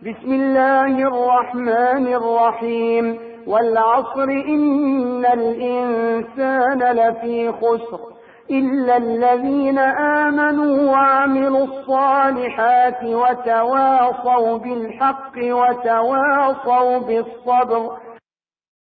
بسم الله الرحمن الرحيم. والعصر إن الإنسان لفي خسر إلا الذين آمنوا وعملوا الصالحات وتواصوا بالحق وتواصوا بالصبر.